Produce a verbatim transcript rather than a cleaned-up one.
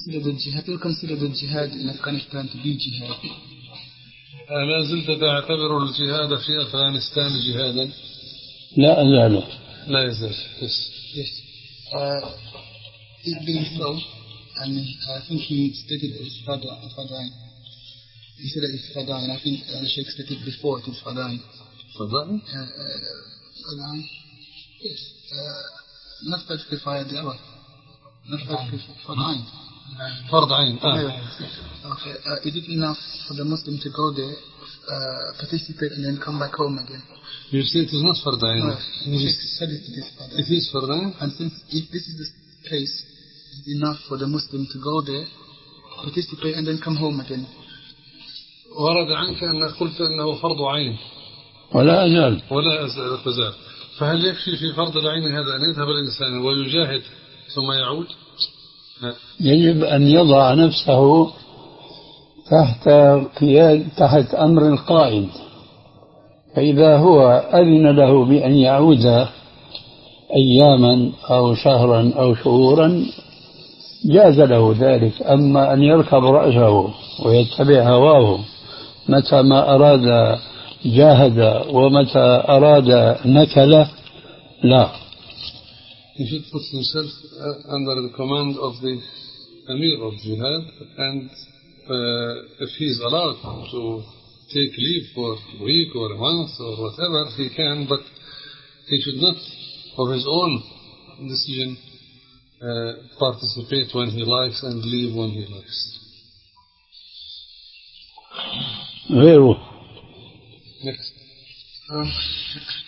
consider the jihad, you consider the jihad in Afghanistan to be jihad? لا زلت تعتبر الجهاد في أفغانستان جهادا؟ لا أزال. لا يزال. Yes. Yes. Uh, it being so, and I think he stated it is Fadain. He said that it's Fadain, and I think uh, the Sheikh stated before it is Fadain. Fadain? Uh, uh, Fadain. Yes. Uh, not Fard Kifaya, the other. Not Fard Fadain. Fard Ain. Okay. Uh, is it enough for the Muslim to go there, uh, participate, and then come back home again? You say it is not Fard Ain. No, Sheikh said it is Fard Ain. It is Fard Ain? And since if this is the case, is it enough for the Muslim to go there, participate, and then come home again? ورد عنك أنك قلت أنه فرض عين. ولا أزال. ولا أزال. فهل يكفي في فرض العين هذا أن يذهب الإنسان ويجاهد ثم يعود؟ يجب أن يضع نفسه تحت قياد تحت أمر القائد، فإذا هو أذن له بأن يعود أياما أو شهرا أو شهورا جاز له ذلك. أما أن يركب رأسه ويتبع هواه متى ما أراد جاهد ومتى أراد نكل، لا. He should put himself under the command of the Amir of Jihad, and uh, if he is allowed to take leave for a week or a month or whatever, he can, but he should not, of his own decision, uh, participate when he likes and leave when he likes. غيره. Next. Um,